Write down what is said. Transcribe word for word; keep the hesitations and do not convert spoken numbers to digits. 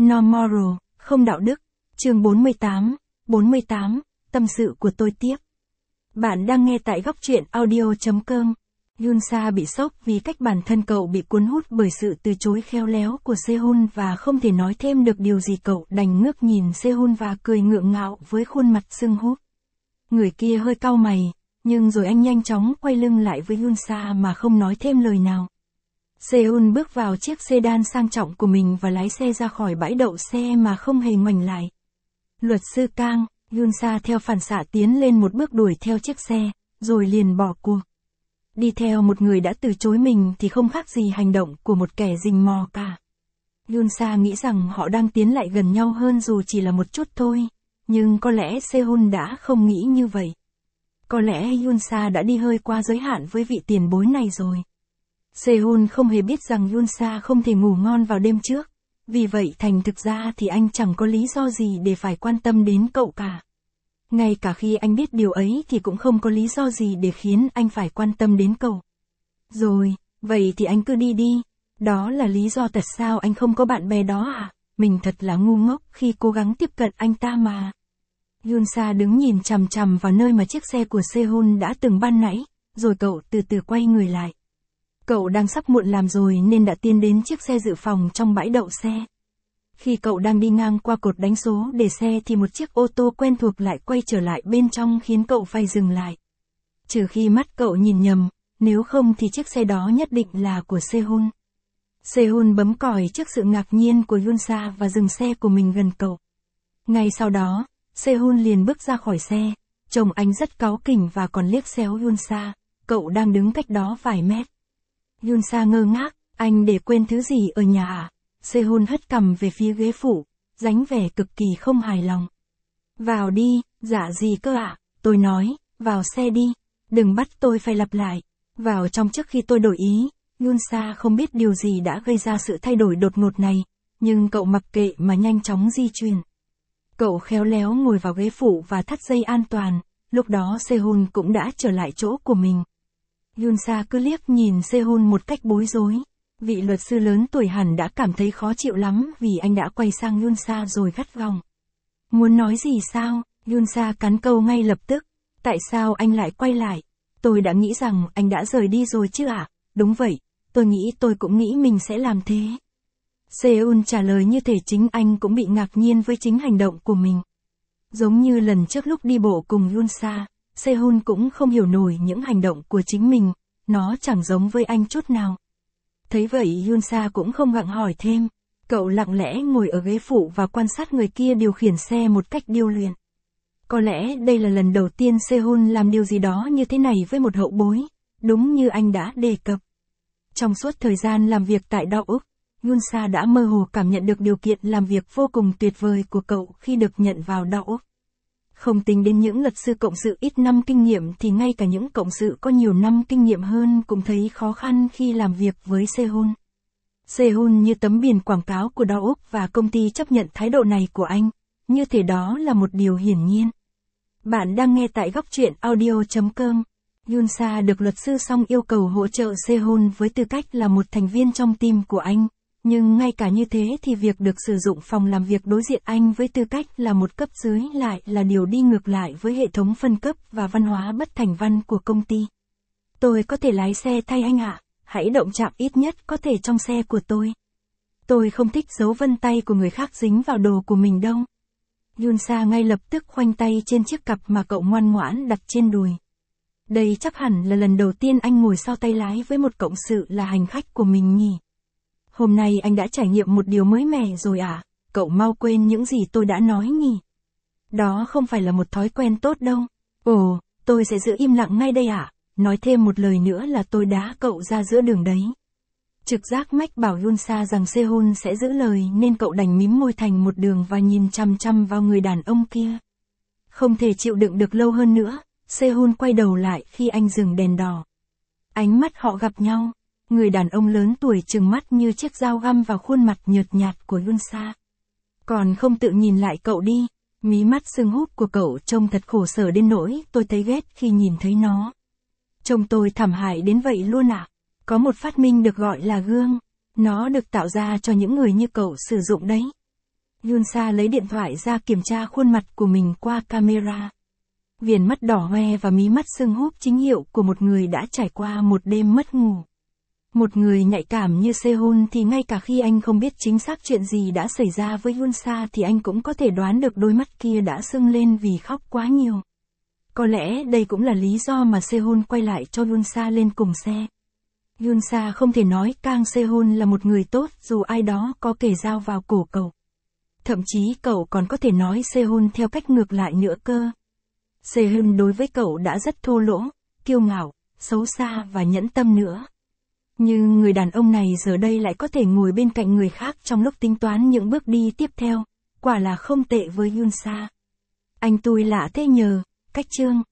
No moral, không đạo đức. Chương bốn mươi tám, bốn mươi tám, tâm sự của tôi tiếp. Bạn đang nghe tại góc truyện audio chấm com. Yoonsa bị sốc vì cách bản thân cậu bị cuốn hút bởi sự từ chối khéo léo của Sehun và không thể nói thêm được điều gì, cậu đành ngước nhìn Sehun và cười ngượng ngạo với khuôn mặt sưng húp. Người kia hơi cau mày, nhưng rồi anh nhanh chóng quay lưng lại với Yoonsa mà không nói thêm lời nào. Sehun bước vào chiếc sedan sang trọng của mình và lái xe ra khỏi bãi đậu xe mà không hề ngoảnh lại. Luật sư Kang, Yoonsa theo phản xạ tiến lên một bước đuổi theo chiếc xe, rồi liền bỏ cuộc. Đi theo một người đã từ chối mình thì không khác gì hành động của một kẻ rình mò cả. Yoonsa nghĩ rằng họ đang tiến lại gần nhau hơn dù chỉ là một chút thôi, nhưng có lẽ Sehun đã không nghĩ như vậy. Có lẽ Yoonsa đã đi hơi quá giới hạn với vị tiền bối này rồi. Sehun không hề biết rằng Yoonsa không thể ngủ ngon vào đêm trước, vì vậy thành thực ra thì anh chẳng có lý do gì để phải quan tâm đến cậu cả. Ngay cả khi anh biết điều ấy thì cũng không có lý do gì để khiến anh phải quan tâm đến cậu. Rồi, vậy thì anh cứ đi đi. Đó là lý do tại sao anh không có bạn bè đó à? Mình thật là ngu ngốc khi cố gắng tiếp cận anh ta mà. Yoonsa đứng nhìn chằm chằm vào nơi mà chiếc xe của Sehun đã từng ban nãy, rồi cậu từ từ quay người lại. Cậu đang sắp muộn làm rồi nên đã tiến đến chiếc xe dự phòng trong bãi đậu xe. Khi cậu đang đi ngang qua cột đánh số để xe thì một chiếc ô tô quen thuộc lại quay trở lại bên trong khiến cậu phải dừng lại. Trừ khi mắt cậu nhìn nhầm, nếu không thì chiếc xe đó nhất định là của Sehun. Sehun bấm còi trước sự ngạc nhiên của Yoonsa và dừng xe của mình gần cậu. Ngay sau đó, Sehun liền bước ra khỏi xe, trông anh rất cáu kỉnh và còn liếc xéo Yoonsa, cậu đang đứng cách đó vài mét. Yoonsa ngơ ngác, anh để quên thứ gì ở nhà à? Sehun hất cằm về phía ghế phụ, dáng vẻ cực kỳ không hài lòng. Vào đi, dạ gì cơ ạ? À? Tôi nói, vào xe đi, đừng bắt tôi phải lặp lại. Vào trong trước khi tôi đổi ý. Yoonsa không biết điều gì đã gây ra sự thay đổi đột ngột này, nhưng cậu mặc kệ mà nhanh chóng di chuyển. Cậu khéo léo ngồi vào ghế phụ và thắt dây an toàn, lúc đó Sehun cũng đã trở lại chỗ của mình. Yoonsa cứ liếc nhìn Sehun một cách bối rối. Vị luật sư lớn tuổi hẳn đã cảm thấy khó chịu lắm vì anh đã quay sang Yoonsa rồi gắt gỏng. Muốn nói gì sao? Yoonsa cắn câu ngay lập tức. Tại sao anh lại quay lại? Tôi đã nghĩ rằng anh đã rời đi rồi chứ ạ? À? Đúng vậy, tôi nghĩ tôi cũng nghĩ mình sẽ làm thế. Sehun trả lời như thể chính anh cũng bị ngạc nhiên với chính hành động của mình. Giống như lần trước lúc đi bộ cùng Yoonsa, Sehun cũng không hiểu nổi những hành động của chính mình, nó chẳng giống với anh chút nào. Thấy vậy Yoonsa cũng không gặng hỏi thêm, cậu lặng lẽ ngồi ở ghế phụ và quan sát người kia điều khiển xe một cách điêu luyện. Có lẽ đây là lần đầu tiên Sehun làm điều gì đó như thế này với một hậu bối, đúng như anh đã đề cập. Trong suốt thời gian làm việc tại Đao Úc, Yoonsa đã mơ hồ cảm nhận được điều kiện làm việc vô cùng tuyệt vời của cậu khi được nhận vào Đao Úc. Không tính đến những luật sư cộng sự ít năm kinh nghiệm thì ngay cả những cộng sự có nhiều năm kinh nghiệm hơn cũng thấy khó khăn khi làm việc với Sehun. Sehun như tấm biển quảng cáo của Đao Úc và công ty chấp nhận thái độ này của anh, như thể đó là một điều hiển nhiên. Bạn đang nghe tại góc truyện audio chấm com. Yoonsa được luật sư Song yêu cầu hỗ trợ Sehun với tư cách là một thành viên trong team của anh, nhưng ngay cả như thế thì việc được sử dụng phòng làm việc đối diện anh với tư cách là một cấp dưới lại là điều đi ngược lại với hệ thống phân cấp và văn hóa bất thành văn của công ty. Tôi có thể lái xe thay anh ạ, hãy động chạm ít nhất có thể trong xe của tôi. Tôi không thích dấu vân tay của người khác dính vào đồ của mình đâu. Yoonsa ngay lập tức khoanh tay trên chiếc cặp mà cậu ngoan ngoãn đặt trên đùi. Đây chắc hẳn là lần đầu tiên anh ngồi sau tay lái với một cộng sự là hành khách của mình nhỉ. Hôm nay anh đã trải nghiệm một điều mới mẻ rồi à, cậu mau quên những gì tôi đã nói nhỉ. Đó không phải là một thói quen tốt đâu. Ồ, tôi sẽ giữ im lặng ngay đây à, nói thêm một lời nữa là tôi đá cậu ra giữa đường đấy. Trực giác mách bảo Yoonsa rằng Sehun sẽ giữ lời nên cậu đành mím môi thành một đường và nhìn chăm chăm vào người đàn ông kia. Không thể chịu đựng được lâu hơn nữa, Sehun quay đầu lại khi anh dừng đèn đỏ. Ánh mắt họ gặp nhau. Người đàn ông lớn tuổi trừng mắt như chiếc dao găm vào khuôn mặt nhợt nhạt của Yoonsa. Còn không tự nhìn lại cậu đi, mí mắt sưng húp của cậu trông thật khổ sở đến nỗi tôi thấy ghét khi nhìn thấy nó. Trông tôi thảm hại đến vậy luôn ạ. À? Có một phát minh được gọi là gương, nó được tạo ra cho những người như cậu sử dụng đấy. Yunsa lấy điện thoại ra kiểm tra khuôn mặt của mình qua camera. Viền mắt đỏ hoe và mí mắt sưng húp chính hiệu của một người đã trải qua một đêm mất ngủ. Một người nhạy cảm như Sehun thì ngay cả khi anh không biết chính xác chuyện gì đã xảy ra với Yunsa thì anh cũng có thể đoán được đôi mắt kia đã sưng lên vì khóc quá nhiều. Có lẽ đây cũng là lý do mà Sehun quay lại cho Yunsa lên cùng xe. Yunsa không thể nói Kang Sehun là một người tốt dù ai đó có kề dao vào cổ cậu. Thậm chí cậu còn có thể nói Sehun theo cách ngược lại nữa cơ. Sehun đối với cậu đã rất thô lỗ, kiêu ngạo, xấu xa và nhẫn tâm nữa. Nhưng người đàn ông này giờ đây lại có thể ngồi bên cạnh người khác trong lúc tính toán những bước đi tiếp theo, quả là không tệ với Yunsa. Anh tôi lạ thế nhờ, cách chương.